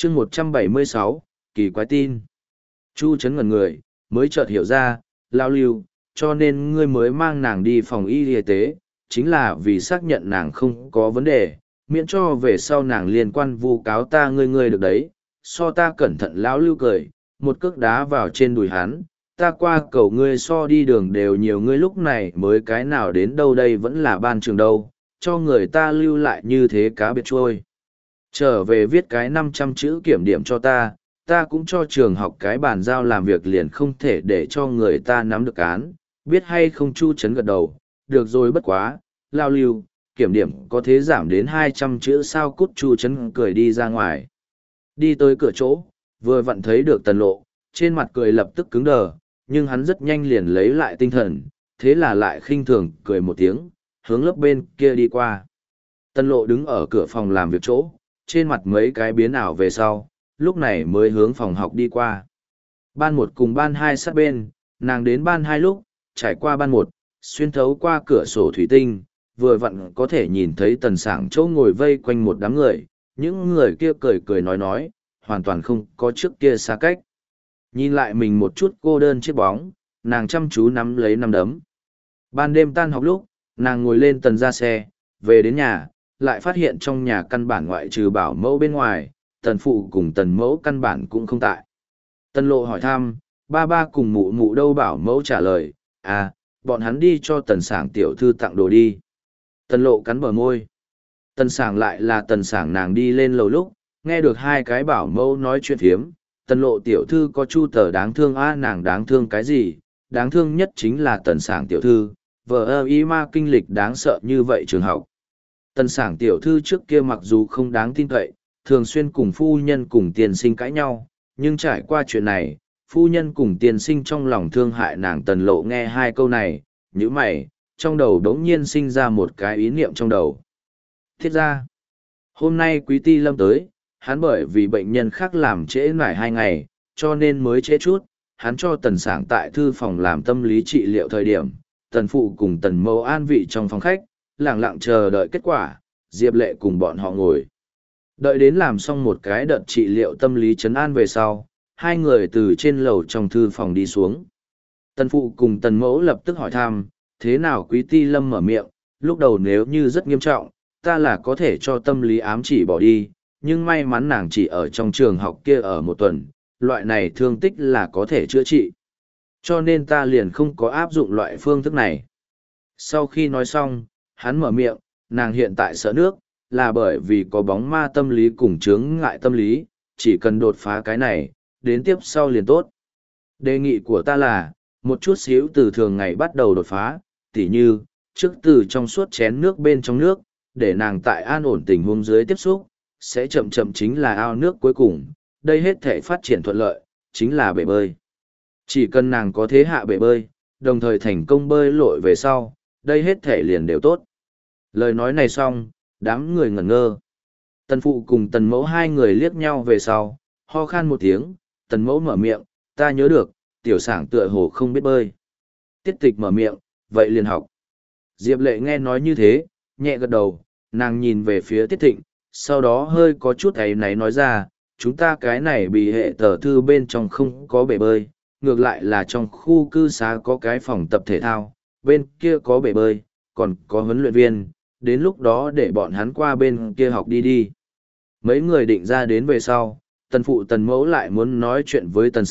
chương 176, kỳ quái tin. Chu Trấn ngẩn người, mới chợt hiểu ra, Lao Lưu, cho nên ngươi mới mang nàng đi phòng y tế, chính là vì xác nhận nàng không có vấn đề, miễn cho về sau nàng liên quan vu cáo ta ngươi được đấy. So ta cẩn thận Lão Lưu cười, một cước đá vào trên đùi hắn, ta qua cầu ngươi so đi đường đều nhiều, ngươi lúc này mới cái nào đến đâu đây vẫn là ban trường đâu, cho người ta lưu lại như thế cá biệt trôi. Trở về viết cái 500 chữ kiểm điểm cho ta cũng cho trường học cái bàn giao làm việc liền không thể để cho người ta nắm được án, biết hay không. Chu Trấn gật đầu, được rồi bất quá, Lao Lưu, kiểm điểm có thế giảm đến 200 chữ sao? Cút. Chu Trấn cười đi ra ngoài. Đi tới cửa chỗ, vừa vặn thấy được Tần Lộ, trên mặt cười lập tức cứng đờ, nhưng hắn rất nhanh liền lấy lại tinh thần, thế là lại khinh thường cười một tiếng, hướng lớp bên kia đi qua. Tần Lộ đứng ở cửa phòng làm việc chỗ, trên mặt mấy cái biến ảo về sau, lúc này mới hướng phòng học đi qua. Ban 1 cùng ban 2 sát bên, nàng đến ban 2 lúc, trải qua ban 1, xuyên thấu qua cửa sổ thủy tinh, vừa vặn có thể nhìn thấy Tần Sảng chỗ ngồi vây quanh một đám người, những người kia cười cười nói, hoàn toàn không có trước kia xa cách. Nhìn lại mình một chút cô đơn chiếc bóng, nàng chăm chú nắm lấy nắm đấm. Ban đêm tan học lúc, nàng ngồi lên Tần ra xe, về đến nhà, lại phát hiện trong nhà căn bản ngoại trừ bảo mẫu bên ngoài, Tần phụ cùng Tần mẫu căn bản cũng không tại. Tần Lộ hỏi thăm, ba cùng mụ mụ đâu? Bảo mẫu trả lời, bọn hắn đi cho Tần Sảng tiểu thư tặng đồ đi. Tần Lộ cắn bờ môi. Tần Sảng lại là Tần Sảng, nàng đi lên lầu lúc, nghe được hai cái bảo mẫu nói chuyện phiếm. Tần Lộ tiểu thư có Chu Tờ đáng thương nàng đáng thương cái gì? Đáng thương nhất chính là Tần Sảng tiểu thư, vợ y ma kinh lịch đáng sợ như vậy trường học. Tần Sảng tiểu thư trước kia mặc dù không đáng tin cậy, thường xuyên cùng phu nhân cùng tiền sinh cãi nhau, nhưng trải qua chuyện này, phu nhân cùng tiền sinh trong lòng thương hại nàng. Tần Lộ nghe hai câu này, nhíu mày, trong đầu đống nhiên sinh ra một cái ý niệm trong đầu. Thiết ra, hôm nay Quý Ti Lâm tới, hắn bởi vì bệnh nhân khác làm trễ nải 2 ngày, cho nên mới trễ chút. Hắn cho Tần Sảng tại thư phòng làm tâm lý trị liệu thời điểm, Tần phụ cùng Tần mẫu an vị trong phòng khách, lặng lặng chờ đợi kết quả. Diệp Lệ cùng bọn họ ngồi. Đợi đến làm xong một cái đợt trị liệu tâm lý trấn an về sau, hai người từ trên lầu trong thư phòng đi xuống. Tần phụ cùng Tần mẫu lập tức hỏi thăm, thế nào? Quý Ti Lâm mở miệng, lúc đầu nếu như rất nghiêm trọng, ta là có thể cho tâm lý ám chỉ bỏ đi, nhưng may mắn nàng chỉ ở trong trường học kia ở 1 tuần, loại này thương tích là có thể chữa trị. Cho nên ta liền không có áp dụng loại phương thức này. Sau khi nói xong, hắn mở miệng, nàng hiện tại sợ nước, là bởi vì có bóng ma tâm lý cùng chướng ngại tâm lý, chỉ cần đột phá cái này, đến tiếp sau liền tốt. Đề nghị của ta là, một chút xíu từ thường ngày bắt đầu đột phá, tỉ như, trước từ trong suốt chén nước bên trong nước, để nàng tại an ổn tình huống dưới tiếp xúc, sẽ chậm chậm chính là ao nước cuối cùng, đây hết thể phát triển thuận lợi, chính là bể bơi. Chỉ cần nàng có thế hạ bể bơi, đồng thời thành công bơi lội về sau, đây hết thể liền đều tốt. Lời nói này xong, đám người ngẩn ngơ. Tần phụ cùng Tần mẫu hai người liếc nhau về sau, ho khan một tiếng. Tần mẫu mở miệng, ta nhớ được, tiểu Sảng tựa hồ không biết bơi. Tiết Tịch mở miệng, vậy liền học. Diệp Lệ nghe nói như thế, nhẹ gật đầu, nàng nhìn về phía Tiết Thịnh, sau đó hơi có chút áy náy nói ra, chúng ta cái này bị hệ tờ thư bên trong không có bể bơi, ngược lại là trong khu cư xá có cái phòng tập thể thao, bên kia có bể bơi, còn có huấn luyện viên, đến lúc đó để bọn hắn qua bên kia học đi. Mấy người định ra đến về sau, Tần phụ Tần mẫu lại muốn nói chuyện với Tần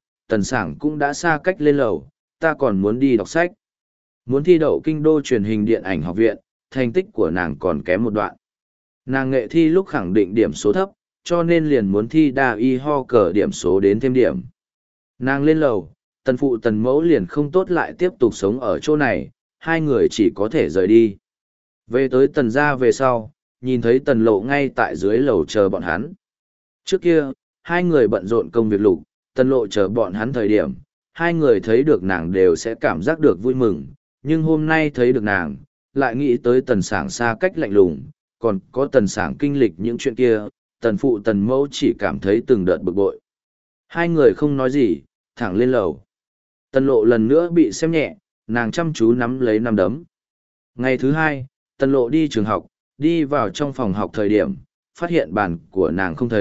Sảng cũng đã xa cách lên lầu, ta còn muốn đi đọc sách. Muốn thi đậu Kinh đô truyền hình điện ảnh học viện, thành tích của nàng còn kém một đoạn. Nàng nghệ thi lúc khẳng định điểm số thấp, cho nên liền muốn thi đa y ho cờ điểm số đến thêm điểm. Nàng lên lầu, Tần phụ Tần mẫu liền không tốt lại tiếp tục sống ở chỗ này, hai người chỉ có thể rời đi. Về tới Tần gia về sau, nhìn thấy Tần Lộ ngay tại dưới lầu chờ bọn hắn. Trước kia, hai người bận rộn công việc lục, Tần Lộ chờ bọn hắn thời điểm, hai người thấy được nàng đều sẽ cảm giác được vui mừng, nhưng hôm nay thấy được nàng, lại nghĩ tới Tần Sảng xa cách lạnh lùng, còn có Tần Sảng kinh lịch những chuyện kia, Tần phụ Tần mẫu chỉ cảm thấy từng đợt bực bội. Hai người không nói gì, thẳng lên lầu. Tần Lộ lần nữa bị xem nhẹ, nàng chăm chú nắm lấy nắm đấm. Ngày thứ 2, Tần Lộ đi trường học, đi vào trong phòng học thời điểm, phát hiện bàn của nàng không thấy,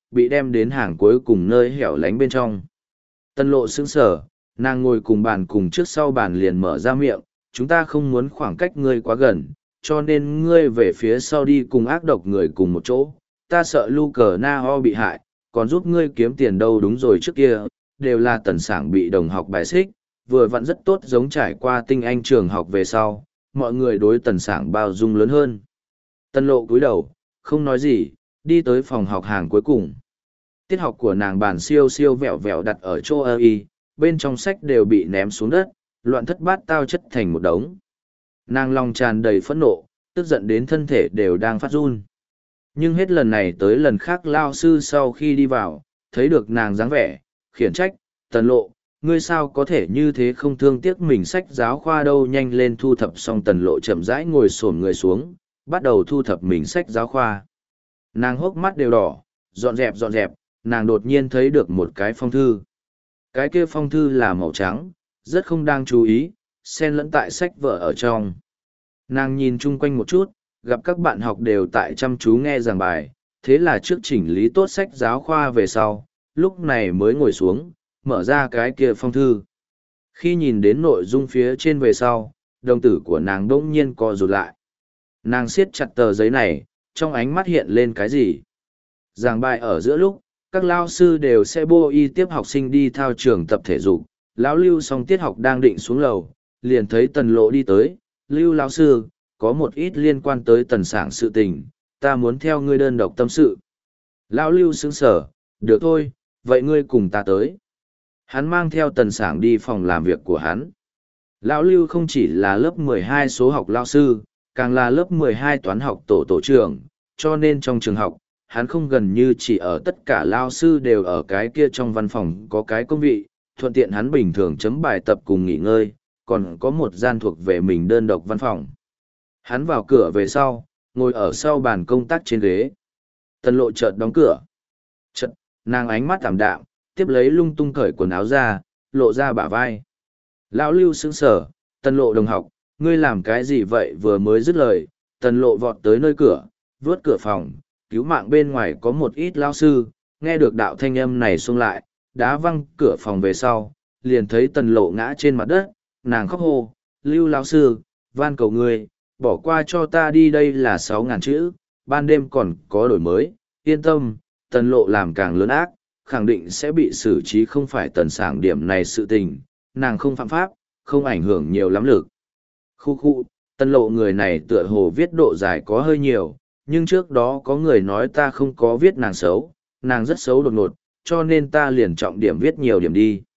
bị đem đến hàng cuối cùng nơi hẻo lánh bên trong. Tần lộ sững sờ, nàng ngồi cùng bàn cùng trước sau bàn liền mở ra miệng, chúng ta không muốn khoảng cách ngươi quá gần, cho nên ngươi về phía sau đi cùng ác độc người cùng một chỗ, ta sợ Luca bị hại, còn giúp ngươi kiếm tiền đâu. Đúng rồi, trước kia, đều là Tần Sảng bị đồng học bài xích, vừa vặn rất tốt giống trải qua tinh anh trường học về sau, mọi người đối Tần Sảng bao dung lớn hơn. Tần lộ cúi đầu, không nói gì, đi tới phòng học hàng cuối cùng. Tiết học của nàng bàn siêu siêu vẹo vẹo đặt ở chỗ y, bên trong sách đều bị ném xuống đất, loạn thất bát tao chất thành một đống. Nàng lòng tràn đầy phẫn nộ, tức giận đến thân thể đều đang phát run. Nhưng hết lần này tới lần khác lao sư sau khi đi vào, thấy được nàng dáng vẻ, khiển trách, Tần lộ, ngươi sao có thể như thế không thương tiếc mình sách giáo khoa đâu. Nhanh lên thu thập. Xong Tần lộ chậm rãi ngồi xổm người xuống, bắt đầu thu thập mình sách giáo khoa. Nàng hốc mắt đều đỏ, dọn dẹp, nàng đột nhiên thấy được một cái phong thư. Cái kia phong thư là màu trắng, rất không đáng chú ý, xen lẫn tại sách vở ở trong. Nàng nhìn chung quanh một chút, gặp các bạn học đều tại chăm chú nghe giảng bài, thế là trước chỉnh lý tốt sách giáo khoa về sau, lúc này mới ngồi xuống, mở ra cái kia phong thư. Khi nhìn đến nội dung phía trên về sau, đồng tử của nàng đỗng nhiên co rụt lại. Nàng siết chặt tờ giấy này, trong ánh mắt hiện lên cái gì? Giảng bài ở giữa lúc, các lao sư đều sẽ bô y tiếp học sinh đi thao trường tập thể dục. Lão Lưu xong tiết học đang định xuống lầu, liền thấy Tần lộ đi tới. Lưu lão sư, có một ít liên quan tới Tần Sảng sự tình, ta muốn theo ngươi đơn độc tâm sự. Lão Lưu sững sờ, được thôi, vậy ngươi cùng ta tới. Hắn mang theo Tần Sảng đi phòng làm việc của hắn. Lão Lưu không chỉ là lớp 12 số học lao sư, càng là lớp 12 toán học tổ trưởng, cho nên trong trường học, hắn không gần như chỉ ở tất cả lao sư đều ở cái kia trong văn phòng có cái công vị, thuận tiện hắn bình thường chấm bài tập cùng nghỉ ngơi, còn có một gian thuộc về mình đơn độc văn phòng. Hắn vào cửa về sau, ngồi ở sau bàn công tác trên ghế. Tần lộ chợt đóng cửa. Chợt, nàng ánh mắt tạm đạm, tiếp lấy lung tung cởi quần áo ra, lộ ra bả vai. Lão Lưu sững sờ, Tần lộ đồng học, ngươi làm cái gì vậy? Vừa mới dứt lời, Tần lộ vọt tới nơi cửa, vướt cửa phòng, cứu mạng bên ngoài có một ít lao sư, nghe được đạo thanh âm này xông lại, đá văng cửa phòng về sau, liền thấy Tần lộ ngã trên mặt đất, nàng khóc hô, Lưu lão sư, van cầu ngươi, bỏ qua cho ta đi. Đây là 6.000 chữ, ban đêm còn có đổi mới, yên tâm. Tần lộ làm càng lớn ác, khẳng định sẽ bị xử trí, không phải Tần Sảng điểm này sự tình, nàng không phạm pháp, không ảnh hưởng nhiều lắm lực. Khu, Tần lộ người này tựa hồ viết độ dài có hơi nhiều, nhưng trước đó có người nói ta không có viết nàng xấu, nàng rất xấu đột ngột, cho nên ta liền trọng điểm viết nhiều điểm đi.